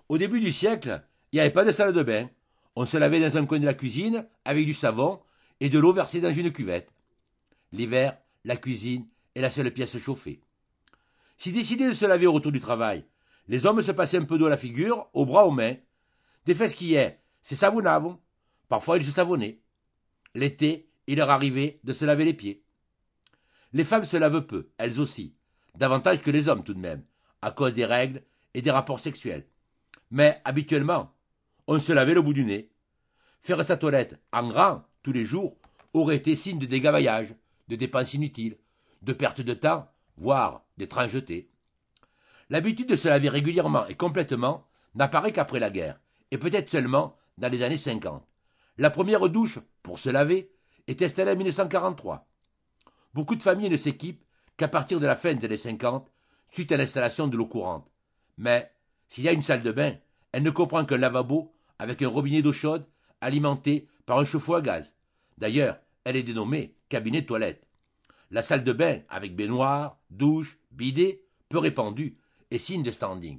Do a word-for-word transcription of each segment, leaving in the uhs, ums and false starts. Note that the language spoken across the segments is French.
Au début du siècle, il n'y avait pas de salle de bain. On se lavait dans un coin de la cuisine avec du savon et de l'eau versée dans une cuvette. L'hiver, la cuisine est la seule pièce chauffée. S'ils décidaient de se laver au retour du travail, les hommes se passaient un peu d'eau à la figure, aux bras, aux mains. Des fesses qui est, se savonnaven. Parfois, ils se savonnaient. L'été, il leur arrivait de se laver les pieds. Les femmes se lavent peu, elles aussi, davantage que les hommes tout de même, à cause des règles et des rapports sexuels. Mais habituellement, on se lavait le bout du nez. Faire sa toilette en grand, tous les jours, aurait été signe de dégavaillage, de dépenses inutiles, de perte de temps, voire d'étrangeté. L'habitude de se laver régulièrement et complètement n'apparaît qu'après la guerre, et peut-être seulement dans les années cinquante. La première douche, pour se laver, est installée en mille neuf cent quarante-trois. Beaucoup de familles ne s'équipent qu'à partir de la fin des années cinquante, suite à l'installation de l'eau courante. Mais, s'il y a une salle de bain, elle ne comprend qu'un lavabo avec un robinet d'eau chaude alimenté par un chauffe-eau à gaz. D'ailleurs, elle est dénommée cabinet de toilette. La salle de bain, avec baignoire, douche, bidet, peu répandue, est signe de standing.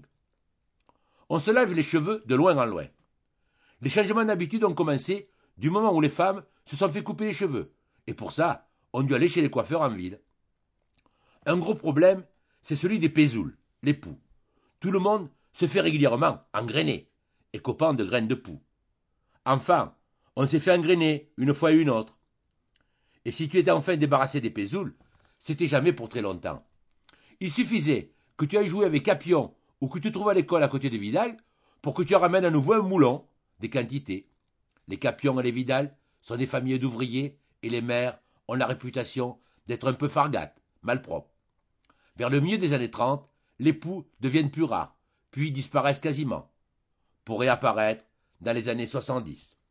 On se lave les cheveux de loin en loin. Les changements d'habitude ont commencé du moment où les femmes se sont fait couper les cheveux, et pour ça, on dû aller chez les coiffeurs en ville. Un gros problème, c'est celui des pésouls, les poux. Tout le monde se fait régulièrement engrainer, et copain de graines de poux. Enfin, on s'est fait engrainer une fois et une autre. Et si tu étais enfin débarrassé des pésouls, c'était jamais pour très longtemps. Il suffisait que tu ailles jouer avec Capion ou que tu trouves à l'école à côté de Vidal pour que tu ramènes à nouveau un moulon, des quantités. Les Capion et les Vidal sont des familles d'ouvriers et les mères ont la réputation d'être un peu fargates, malpropres. Vers le milieu des années trente, les poux deviennent plus rares, puis disparaissent quasiment, pour réapparaître dans les années soixante-dix.